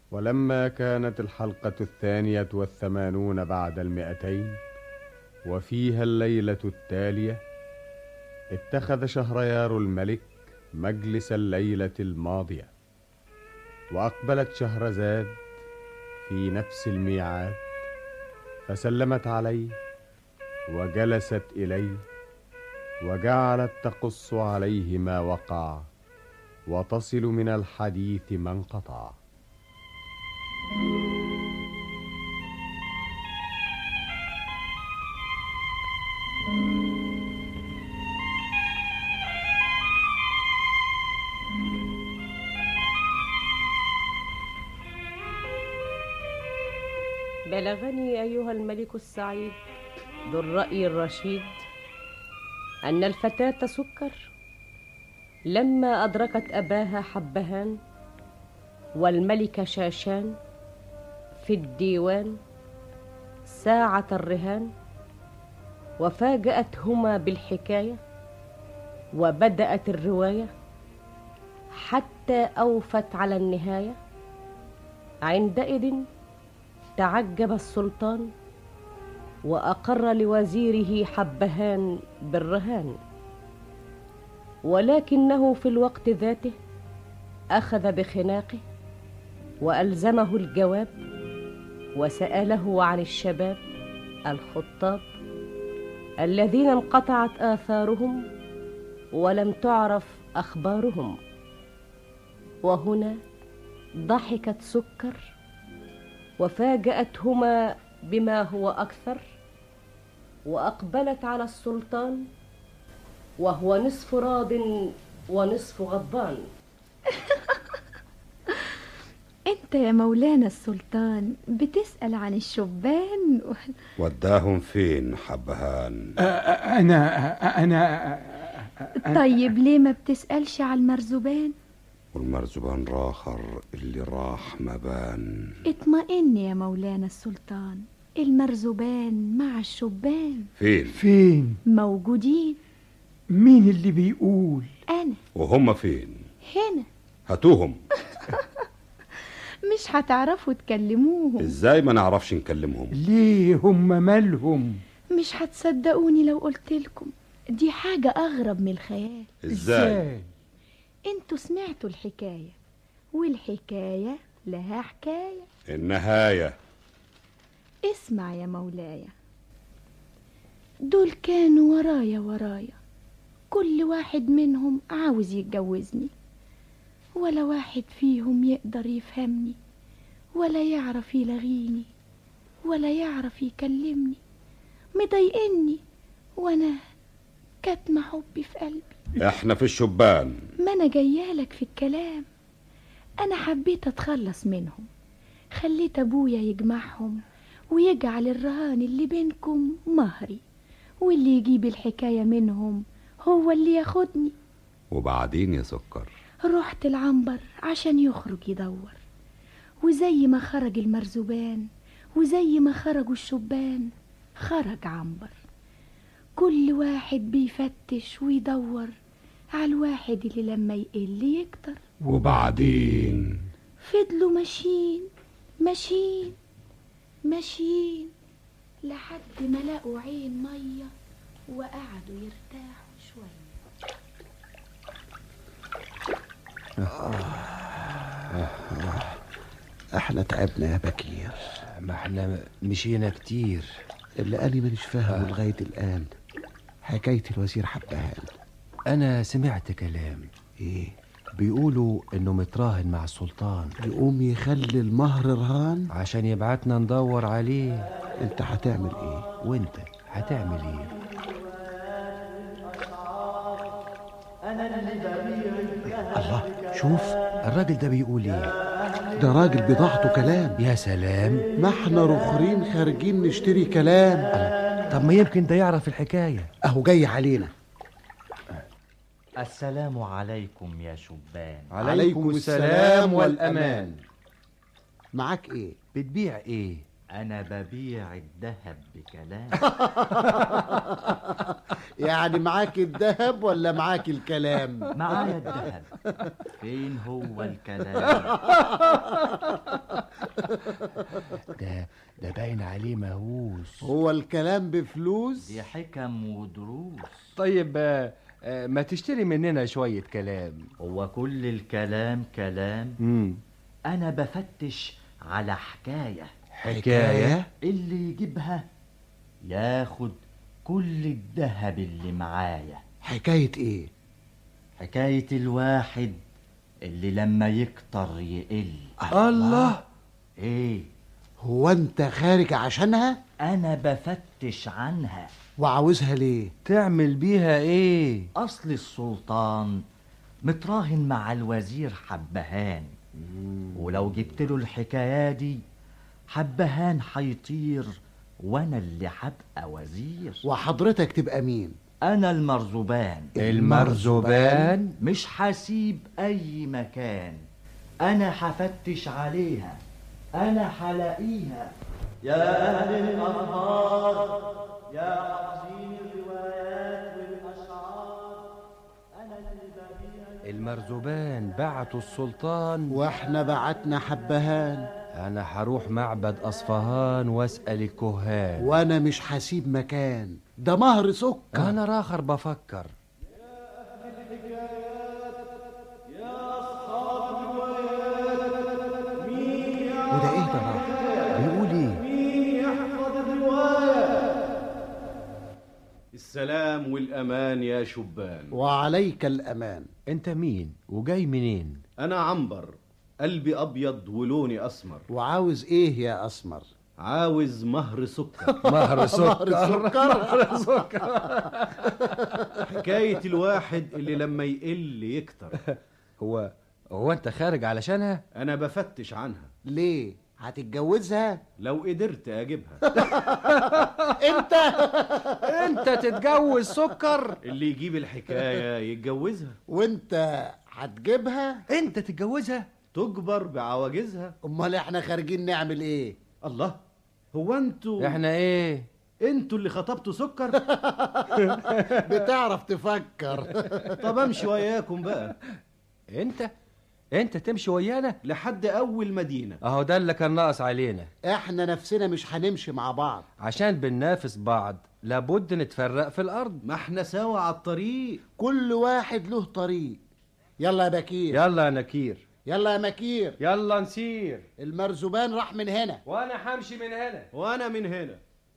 ولما كانت الحلقة 82 بعد 200 وفيها الليلة التالية، اتخذ شهريار الملك مجلس الليلة الماضية، وأقبلت شهرزاد في نفس الميعاد، فسلمت عليه وجلست إليه، وجعلت تقص عليه ما وقع وتصل من الحديث ما انقطع. بلغني أيها الملك السعيد ذو الرأي الرشيد أن الفتاة سكر لما أدركت أباها حبهان والملك شاشان في الديوان ساعة الرهان، وفاجأتهما بالحكاية وبدأت الرواية حتى أوفت على النهاية. عندئذ تعجب السلطان وأقر لوزيره حبهان بالرهان، ولكنه في الوقت ذاته أخذ بخناقه وألزمه الجواب، وسأله عن الشباب الخطاب الذين انقطعت آثارهم ولم تعرف أخبارهم. وهنا ضحكت سكر وفاجأتهما بما هو أكثر، وأقبلت على السلطان وهو نصف راض ونصف غضبان. انت يا مولانا السلطان بتسأل عن الشبان وداهم فين حبهان؟ أنا طيب ليه ما بتسألش على المرزبان؟ والمرزبان راخر اللي راح ما بان. اطمئن يا مولانا السلطان، المرزبان مع الشبان. فين موجودين. مين اللي بيقول؟ أنا. وهم فين؟ هنا. هاتوهم. مش هتعرفوا تكلموهم. ازاي ما نعرفش نكلمهم؟ ليه هم مالهم؟ مش هتصدقوني لو قلتلكم، دي حاجة أغرب من الخيال. ازاي؟ انتوا سمعتوا الحكاية، والحكاية لها حكاية. النهاية. اسمع يا مولاي، دول كانوا ورايا كل واحد منهم عاوز يتجوزني، ولا واحد فيهم يقدر يفهمني ولا يعرف يلغيني ولا يعرف يكلمني، مضايقني وانا كاتمة حبي في قلبي. احنا في الشبان. ما انا جايالك في الكلام، انا حبيت اتخلص منهم، خليت ابويا يجمعهم ويجعل الرهان اللي بينكم مهري، واللي يجيب الحكاية منهم هو اللي ياخدني. وبعدين يا سكر؟ رحت العنبر عشان يخرج يدور، وزي ما خرج المرزبان وزي ما خرجوا الشبان خرج عنبر، كل واحد بيفتش ويدور على الواحد اللي لما يقل يكتر. وبعدين فضلوا ماشيين لحد ما لقوا عين مية وقعدوا يرتاحوا شوية. احنا تعبنا يا بكير. ما احنا مشينا كتير. اللي قالي مانيش فاهمه لغاية الآن حكاية الوزير حبهان. أنا سمعت كلام. إيه؟ بيقولوا إنه متراهن مع السلطان، يقوم يخلي المهر رهان عشان يبعتنا ندور عليه. انت هتعمل ايه؟ وانت هتعمل ايه؟ الله، شوف الراجل ده بيقول ايه؟ ده راجل بضاعته كلام. يا سلام، ما احنا رخرين خارجين نشتري كلام. طب ما يمكن ده يعرف الحكاية. اهو جاي علينا. السلام عليكم يا شبان. عليكم السلام والأمان. معاك ايه؟ بتبيع ايه؟ أنا ببيع الذهب بكلام. يعني معاك الذهب ولا معاك الكلام؟ معايا الذهب، فين هو الكلام؟ ده باين عليه مهووس. هو الكلام بفلوس؟ دي حكم ودروس. طيب ما تشتري مننا شوية كلام. هو كل الكلام كلام؟ أنا بفتش على حكاية. حكاية؟ اللي يجيبها ياخد كل الذهب اللي معايا. حكاية ايه؟ حكاية الواحد اللي لما يكتر يقل. الله. ايه؟ هو انت خارج عشانها؟ انا بفتش عنها. وعاوزها ليه؟ تعمل بيها ايه؟ اصل السلطان متراهن مع الوزير حبهان، ولو جبت له الحكاية دي حبهان هيطير وانا اللي هبقى وزير. وحضرتك تبقى مين؟ انا المرزبان. المرزبان؟ مش هسيب اي مكان، انا هفتش عليها، انا هلاقيها. يا اهل الاخبار، يا حافظين الروايات والاشعار، انا اللي ببيع. المرزبان بعتوا السلطان واحنا بعتنا حبهان. انا هروح معبد اصفهان واسأل الكهان. وانا مش هسيب مكان، ده مهر سكر. انا راخر بفكر. وده ايه ده راخر؟ بيقول ايه؟ السلام والأمان يا شبان. وعليك الأمان. انت مين وجاي منين؟ أنا عنبر، قلبي أبيض ولوني أسمر. وعاوز ايه يا أسمر؟ عاوز مهر سكر. مهر سكر. مهر سكر. حكاية الواحد اللي لما يقل يكتر. هو انت خارج علشانها؟ أنا بفتش عنها. ليه؟ هتتجوزها؟ لو قدرت أجيبها. انت تتجوز سكر؟ اللي يجيب الحكاية يتجوزها. وانت هتجيبها؟ انت تتجوزها؟ تجبر بعواجزها. امال احنا خارجين نعمل ايه؟ الله، هو انتوا احنا ايه؟ انتوا اللي خطبتوا سكر؟ بتعرف تفكر. طب امشي وياكم بقى. انت تمشي ويانا لحد اول مدينة. اهو ده اللي كان ناقص علينا. احنا نفسنا مش هنمشي مع بعض، عشان بننافس بعض لابد نتفرق في الارض. ما احنا سوا على الطريق. كل واحد له طريق. يلا يا بكير. يلا يا نكير. يلا يا مكير. يلا نسير. المرزبان راح من هنا، وانا همشي من هنا، وانا من هنا.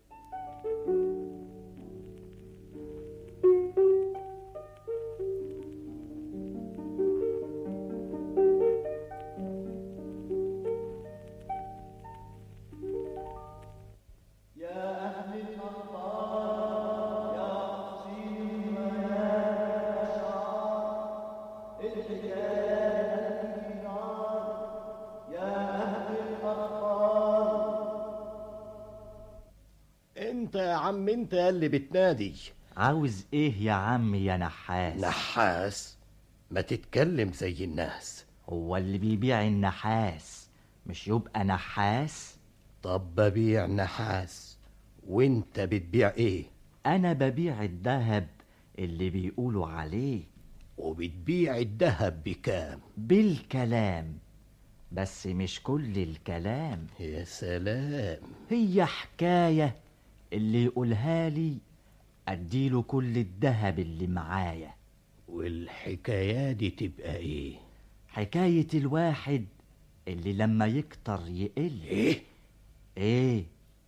انت يا عم، انت اللي بتنادي. عاوز ايه يا عم يا نحاس؟ نحاس؟ ما تتكلم زي الناس. هو اللي بيبيع النحاس مش يبقى نحاس؟ طب ببيع نحاس، وانت بتبيع ايه؟ انا ببيع الذهب اللي بيقولوا عليه. وبتبيع الذهب بكام؟ بالكلام، بس مش كل الكلام. يا سلام، هي حكاية اللي يقولها لي اديله كل الذهب اللي معايا. والحكاية دي تبقى ايه؟ حكاية الواحد اللي لما يكتر يقل. ايه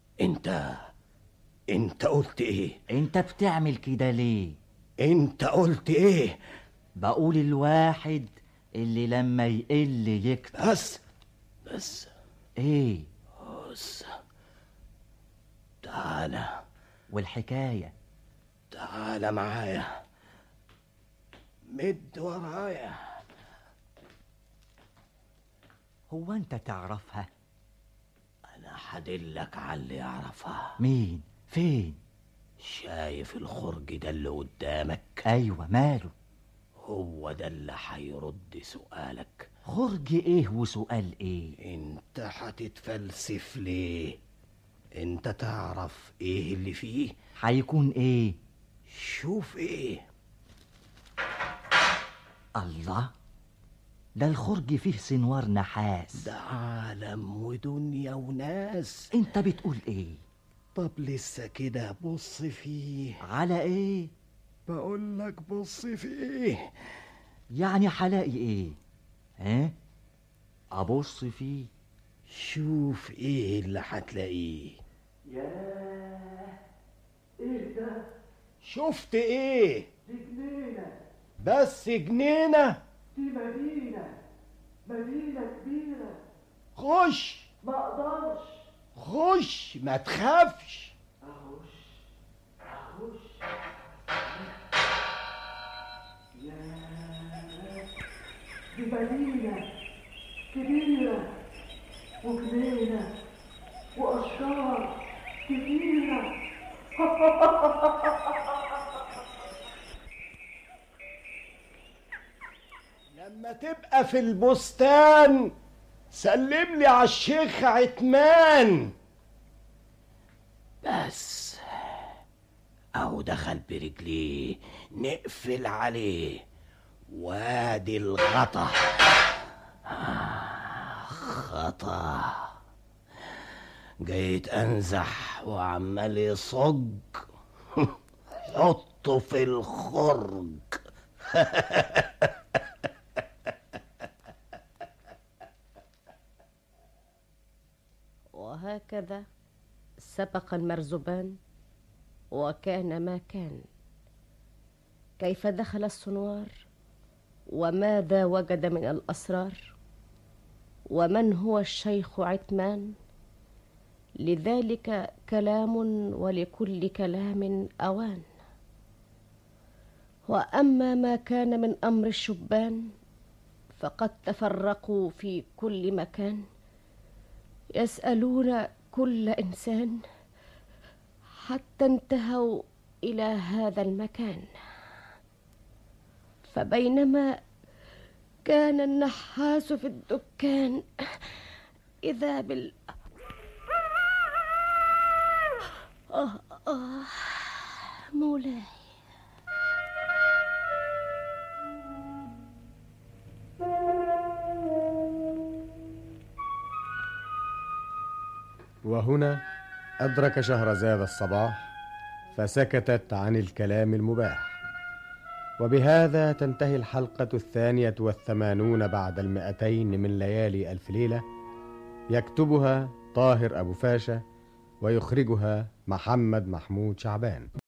انت قلت ايه؟ انت بتعمل كده ليه؟ انت قلت ايه؟ بقول الواحد اللي لما يقل يكتر. بس ايه؟ بس تعالى. والحكاية؟ تعالى معايا، مد ورايا. هو انت تعرفها؟ انا هدلك على اللي يعرفها. مين؟ فين؟ شايف الخرج ده اللي قدامك؟ ايوه، ماله؟ هو ده اللي هيرد سؤالك. خرج ايه وسؤال ايه؟ انت هتتفلسف ليه؟ انت تعرف ايه اللي فيه؟ هيكون ايه؟ شوف ايه. الله، ده الخرج فيه سنوار نحاس. ده عالم ودنيا وناس. انت بتقول ايه؟ طب لسه كده بص فيه. على ايه؟ بقول لك بص فيه. يعني هلاقي ايه؟ ها؟ ابص فيه. شوف ايه اللي هتلاقيه. ياه، ايه ده؟ شفت ايه؟ دي جنينة. بس جنينة؟ دي مدينة كبيرة. خش. ما اقدرش. خش ما تخافش. اخش. ياه، دي مدينة كبيرة وجنينة واشجار كتيرة. لما تبقى في البستان سلم لي على الشيخ عتمان. بس اهو دخل برجليه، نقفل عليه. وادي الغطا. غطا جيت انزح وعمال يصج. حطه في الخرج. وهكذا سبق المرزبان وكان ما كان. كيف دخل السنوار وماذا وجد من الأسرار ومن هو الشيخ عتمان، لذلك كلام ولكل كلام أوان. وأما ما كان من أمر الشبان فقد تفرقوا في كل مكان، يسألون كل إنسان حتى انتهوا إلى هذا المكان. فبينما كان النحاس في الدكان إذا مولاي. وهنا أدرك شهرزاد الصباح فسكتت عن الكلام المباح. وبهذا تنتهي الحلقة 82 بعد 200 من ليالي ألف ليلة. يكتبها طاهر أبو فاشا ويخرجها محمد محمود شعبان.